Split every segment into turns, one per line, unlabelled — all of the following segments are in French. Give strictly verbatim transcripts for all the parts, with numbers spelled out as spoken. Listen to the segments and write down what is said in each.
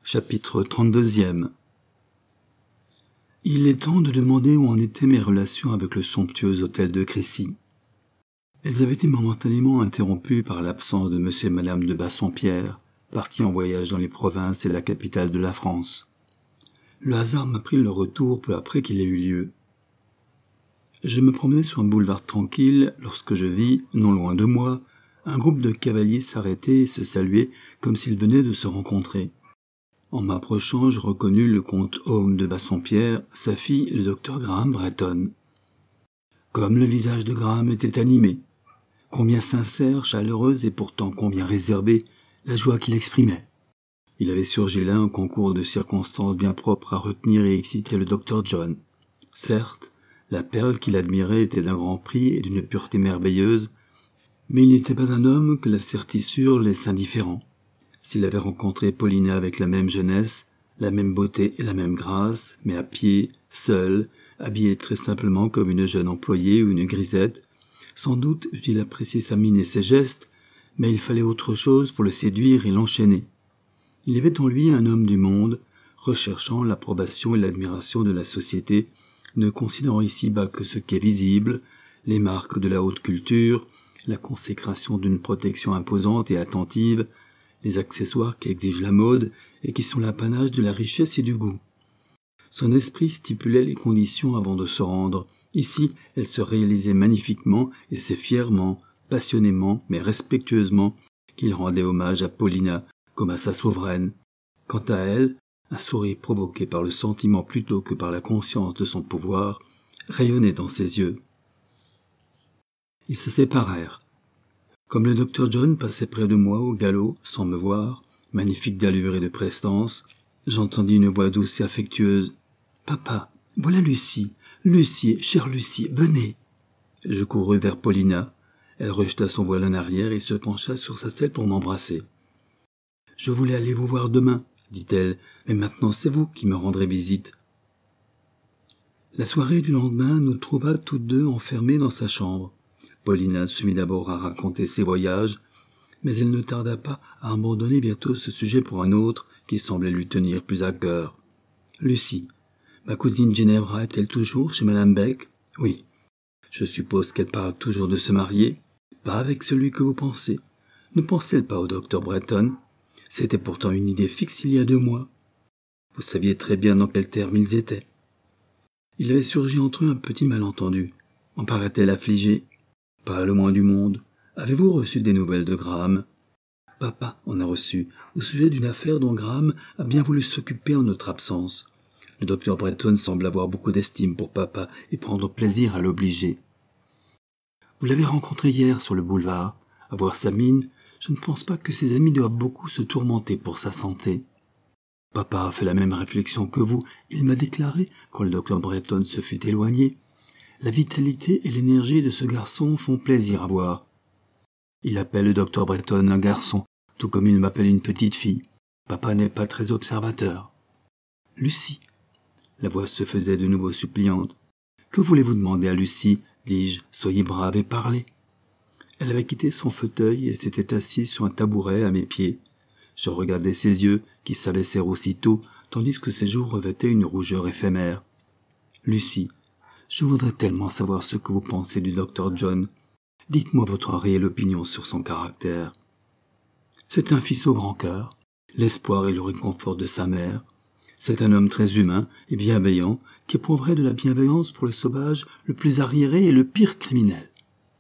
Chapitre trente-deux. Il est temps de demander où en étaient mes relations avec le somptueux hôtel de Crécy. Elles avaient été momentanément interrompues par l'absence de monsieur et madame de Bassompierre, partis en voyage dans les provinces et la capitale de la France. Le hasard m'apprit le retour peu après qu'il ait eu lieu. Je me promenais sur un boulevard tranquille lorsque je vis, non loin de moi, un groupe de cavaliers s'arrêter et se saluer comme s'ils venaient de se rencontrer. En m'approchant, je reconnus le comte Home de Bassompierre, sa fille et le docteur Graham Bretton. Comme le visage de Graham était animé, combien sincère, chaleureuse et pourtant combien réservée, la joie qu'il exprimait. Il avait surgi là un concours de circonstances bien propres à retenir et exciter le docteur John. Certes, la perle qu'il admirait était d'un grand prix et d'une pureté merveilleuse, mais il n'était pas un homme que la certitude laisse indifférent. S'il avait rencontré Paulina avec la même jeunesse, la même beauté et la même grâce, mais à pied, seul, habillée très simplement comme une jeune employée ou une grisette, sans doute eût-il apprécié sa mine et ses gestes, mais il fallait autre chose pour le séduire et l'enchaîner. Il y avait en lui un homme du monde, recherchant l'approbation et l'admiration de la société, ne considérant ici-bas que ce qui est visible, les marques de la haute culture, la consécration d'une protection imposante et attentive, les accessoires qui exigent la mode et qui sont l'apanage de la richesse et du goût. Son esprit stipulait les conditions avant de se rendre. Ici, elle se réalisait magnifiquement et c'est fièrement, passionnément, mais respectueusement qu'il rendait hommage à Paulina comme à sa souveraine. Quant à elle, un sourire provoqué par le sentiment plutôt que par la conscience de son pouvoir rayonnait dans ses yeux. Ils se séparèrent. Comme le docteur John passait près de moi au galop, sans me voir, magnifique d'allure et de prestance, j'entendis une voix douce et affectueuse. « Papa, voilà Lucie, Lucie, chère Lucie, venez !» Je courus vers Paulina. Elle rejeta son voile en arrière et se pencha sur sa selle pour m'embrasser. « Je voulais aller vous voir demain, » dit-elle, « mais maintenant c'est vous qui me rendrez visite. » La soirée du lendemain nous trouva toutes deux enfermées dans sa chambre. Paulina se mit d'abord à raconter ses voyages, mais elle ne tarda pas à abandonner bientôt ce sujet pour un autre qui semblait lui tenir plus à cœur. « Lucie, ma cousine Ginevra est-elle toujours chez Madame Beck ? » ?»« Oui. Je suppose qu'elle parle toujours de se marier. Pas avec celui que vous pensez. Ne pensez-elle pas au docteur Bretton ? C'était pourtant une idée fixe il y a deux mois. Vous saviez très bien dans quels termes ils étaient. Il avait surgi entre eux un petit malentendu. En paraît-elle affligée ? Pas le moins du monde. Avez-vous reçu des nouvelles de Graham ? Papa en a reçu, au sujet d'une affaire dont Graham a bien voulu s'occuper en notre absence. Le docteur Bretton semble avoir beaucoup d'estime pour papa et prendre plaisir à l'obliger. Vous l'avez rencontré hier sur le boulevard. À voir sa mine, je ne pense pas que ses amis doivent beaucoup se tourmenter pour sa santé. Papa a fait la même réflexion que vous. Il m'a déclaré, quand le docteur Bretton se fut éloigné, la vitalité et l'énergie de ce garçon font plaisir à voir. Il appelle le docteur Bretton un garçon, tout comme il m'appelle une petite fille. Papa n'est pas très observateur. Lucie. La voix se faisait de nouveau suppliante. Que voulez-vous demander à Lucie ? Dis-je, soyez brave et parlez. Elle avait quitté son fauteuil et s'était assise sur un tabouret à mes pieds. Je regardais ses yeux, qui s'abaissèrent aussitôt, tandis que ses joues revêtaient une rougeur éphémère. Lucie. Je voudrais tellement savoir ce que vous pensez du docteur John. Dites-moi votre réelle opinion sur son caractère. C'est un fils au grand cœur, l'espoir et le réconfort de sa mère. C'est un homme très humain et bienveillant qui éprouverait de la bienveillance pour le sauvage le plus arriéré et le pire criminel.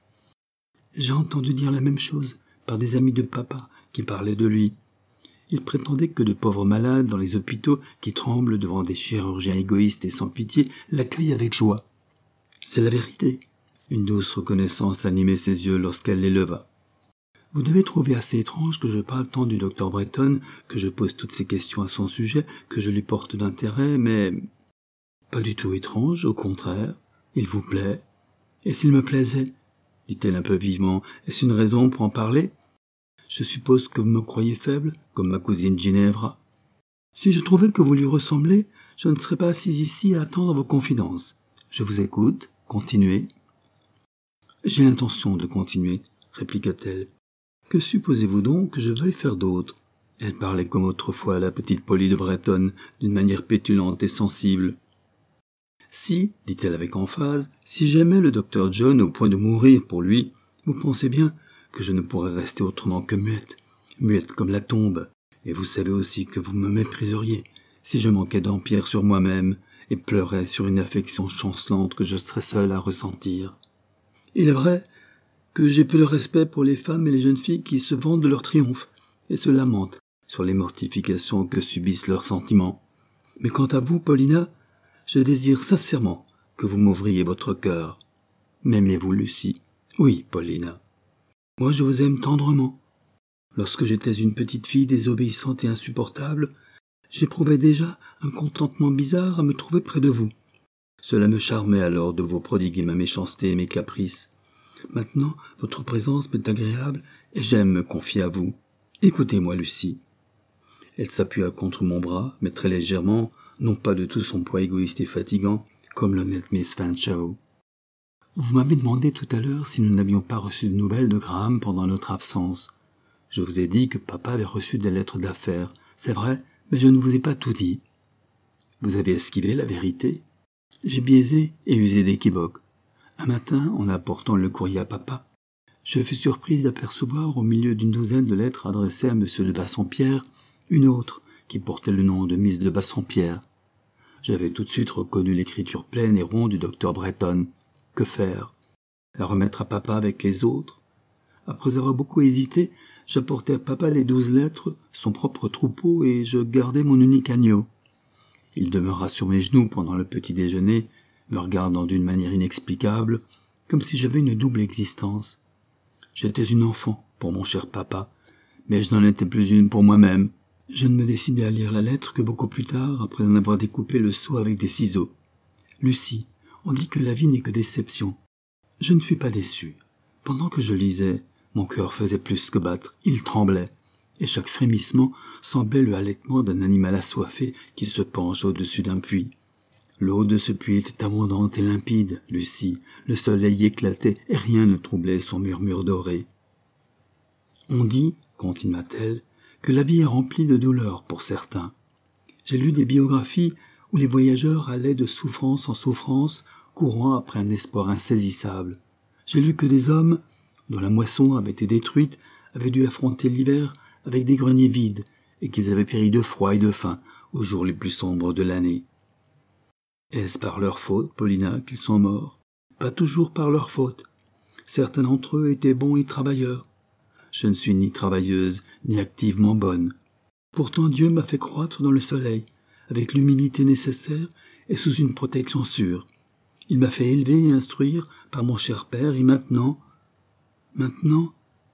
J'ai entendu dire la même chose par des amis de papa qui parlaient de lui. Ils prétendaient que de pauvres malades dans les hôpitaux qui tremblent devant des chirurgiens égoïstes et sans pitié l'accueillent avec joie. C'est la vérité. Une douce reconnaissance animait ses yeux lorsqu'elle les leva. Vous devez trouver assez étrange que je parle tant du docteur Bretton, que je pose toutes ces questions à son sujet, que je lui porte d'intérêt, mais pas du tout étrange, au contraire. Il vous plaît. Et s'il me plaisait, dit-elle un peu vivement, est-ce une raison pour en parler ? Je suppose que vous me croyez faible, comme ma cousine Ginevra. Si je trouvais que vous lui ressemblez, je ne serais pas assise ici à attendre vos confidences. Je vous écoute. Continuez. J'ai l'intention de continuer, répliqua-t-elle. Que supposez-vous donc que je veuille faire d'autre ? Elle parlait comme autrefois la petite Polly de Breton, d'une manière pétulante et sensible. « Si, dit-elle avec emphase, si j'aimais le docteur John au point de mourir pour lui, vous pensez bien que je ne pourrais rester autrement que muette, muette comme la tombe, et vous savez aussi que vous me mépriseriez si je manquais d'empire sur moi-même et pleurais sur une affection chancelante que je serais seule à ressentir. Il est vrai que j'ai peu de respect pour les femmes et les jeunes filles qui se vantent de leur triomphe et se lamentent sur les mortifications que subissent leurs sentiments. Mais quant à vous, Paulina, je désire sincèrement que vous m'ouvriez votre cœur. M'aimez-vous, Lucie? Oui, Paulina. Moi, je vous aime tendrement. Lorsque j'étais une petite fille désobéissante et insupportable, j'éprouvais déjà un contentement bizarre à me trouver près de vous. Cela me charmait alors de vous prodiguer ma méchanceté et mes caprices. Maintenant, votre présence m'est agréable et j'aime me confier à vous. Écoutez-moi, Lucie. Elle s'appuya contre mon bras, mais très légèrement, non pas de tout son poids égoïste et fatigant, comme l'honnête Miss Fanshawe. Vous m'avez demandé tout à l'heure si nous n'avions pas reçu de nouvelles de Graham pendant notre absence. Je vous ai dit que papa avait reçu des lettres d'affaires. C'est vrai, mais je ne vous ai pas tout dit. Vous avez esquivé la vérité. J'ai biaisé et usé d'équivoque. Un matin, en apportant le courrier à papa, je fus surprise d'apercevoir au milieu d'une douzaine de lettres adressées à M. de Bassompierre, une autre qui portait le nom de Miss de Bassompierre. J'avais tout de suite reconnu l'écriture pleine et ronde du docteur Breton. Que faire? La remettre à papa avec les autres? Après avoir beaucoup hésité, j'apportai à papa les douze lettres, son propre troupeau, et je gardai mon unique agneau. Il demeura sur mes genoux pendant le petit déjeuner, me regardant d'une manière inexplicable, comme si j'avais une double existence. J'étais une enfant pour mon cher papa, mais je n'en étais plus une pour moi-même. Je ne me décidai à lire la lettre que beaucoup plus tard, après en avoir découpé le sceau avec des ciseaux. Lucie, on dit que la vie n'est que déception. Je ne fus pas déçu. Pendant que je lisais, mon cœur faisait plus que battre, il tremblait, et chaque frémissement semblait le halètement d'un animal assoiffé qui se penche au-dessus d'un puits. L'eau de ce puits était abondante et limpide, Lucie, le soleil éclatait et rien ne troublait son murmure doré. On dit, continua-t-elle, que la vie est remplie de douleurs pour certains. J'ai lu des biographies où les voyageurs allaient de souffrance en souffrance, courant après un espoir insaisissable. J'ai lu que des hommes, dont la moisson avait été détruite, avaient dû affronter l'hiver avec des greniers vides, et qu'ils avaient péri de froid et de faim aux jours les plus sombres de l'année. Est-ce par leur faute, Paulina, qu'ils sont morts? Pas toujours par leur faute. Certains d'entre eux étaient bons et travailleurs. Je ne suis ni travailleuse, ni activement bonne. Pourtant Dieu m'a fait croître dans le soleil, avec l'humilité nécessaire et sous une protection sûre. Il m'a fait élever et instruire par mon cher père, et maintenant, maintenant,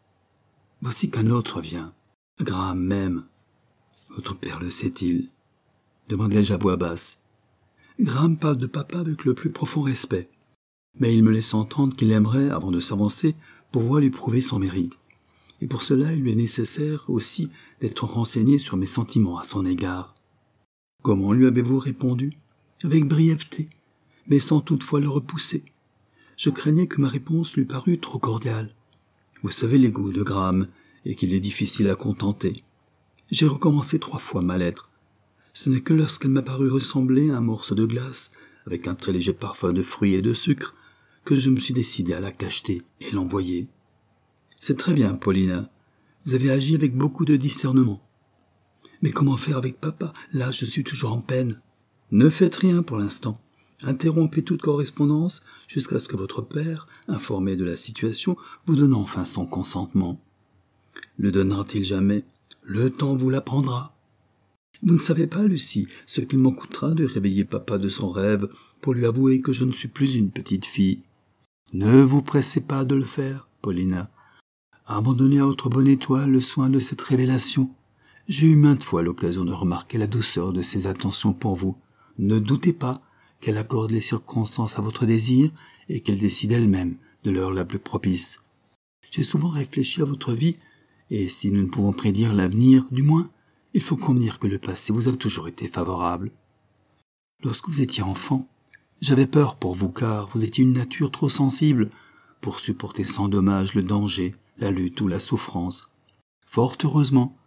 voici qu'un autre vient. Graham même. Votre père le sait-il? Demandai-je à voix basse. Graham parle de papa avec le plus profond respect, mais il me laisse entendre qu'il aimerait, avant de s'avancer, pouvoir lui prouver son mérite. Et pour cela, il lui est nécessaire aussi d'être renseigné sur mes sentiments à son égard. Comment lui avez-vous répondu? Avec brièveté, mais sans toutefois le repousser. Je craignais que ma réponse lui parût trop cordiale. Vous savez les goûts de Graham, et qu'il est difficile à contenter. J'ai recommencé trois fois ma lettre. Ce n'est que lorsqu'elle m'a paru ressembler à un morceau de glace, avec un très léger parfum de fruits et de sucre, que je me suis décidé à la cacheter et l'envoyer. C'est très bien, Paulina. Vous avez agi avec beaucoup de discernement. Mais comment faire avec papa? Là, je suis toujours en peine. Ne faites rien pour l'instant. Interrompez toute correspondance jusqu'à ce que votre père, informé de la situation, vous donne enfin son consentement. Le donnera-t-il jamais? Le temps vous l'apprendra. Vous ne savez pas, Lucie, ce qu'il m'en coûtera de réveiller papa de son rêve pour lui avouer que je ne suis plus une petite fille. Ne vous pressez pas de le faire, Paulina. Abandonnez à votre bonne étoile le soin de cette révélation. J'ai eu maintes fois l'occasion de remarquer la douceur de ses attentions pour vous. Ne doutez pas qu'elle accorde les circonstances à votre désir et qu'elle décide elle-même de l'heure la plus propice. J'ai souvent réfléchi à votre vie, et si nous ne pouvons prédire l'avenir, du moins, il faut convenir que le passé vous a toujours été favorable. Lorsque vous étiez enfant, j'avais peur pour vous car vous étiez une nature trop sensible pour supporter sans dommage le danger, la lutte ou la souffrance. Fort heureusement,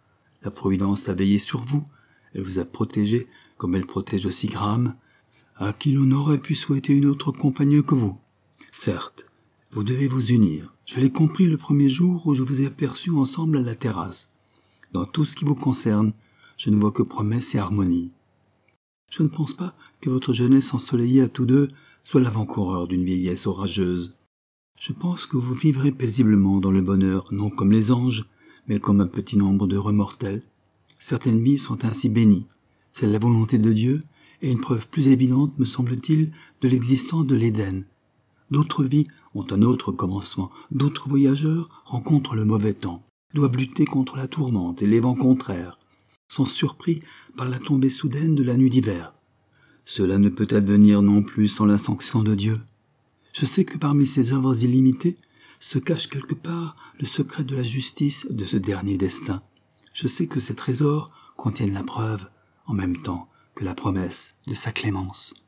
La Providence a veillé sur vous, elle vous a protégé comme elle protège aussi Graham, à qui l'on aurait pu souhaiter une autre compagne que vous. Certes, vous devez vous unir. Je l'ai compris le premier jour où je vous ai aperçus ensemble à la terrasse. Dans tout ce qui vous concerne, je ne vois que promesse et harmonie. Je ne pense pas que votre jeunesse ensoleillée à tous deux soit l'avant-coureur d'une vieillesse orageuse. Je pense que vous vivrez paisiblement dans le bonheur, non comme les anges, mais comme un petit nombre d'heureux mortels. Certaines vies sont ainsi bénies. C'est la volonté de Dieu, et une preuve plus évidente, me semble-t-il, de l'existence de l'Éden. D'autres vies ont un autre commencement, d'autres voyageurs rencontrent le mauvais temps, doivent lutter contre la tourmente et les vents contraires, sont surpris par la tombée soudaine de la nuit d'hiver. Cela ne peut advenir non plus sans la sanction de Dieu. Je sais que parmi ces œuvres illimitées se cache quelque part le secret de la justice de ce dernier destin. Je sais que ces trésors contiennent la preuve, en même temps que la promesse de sa clémence.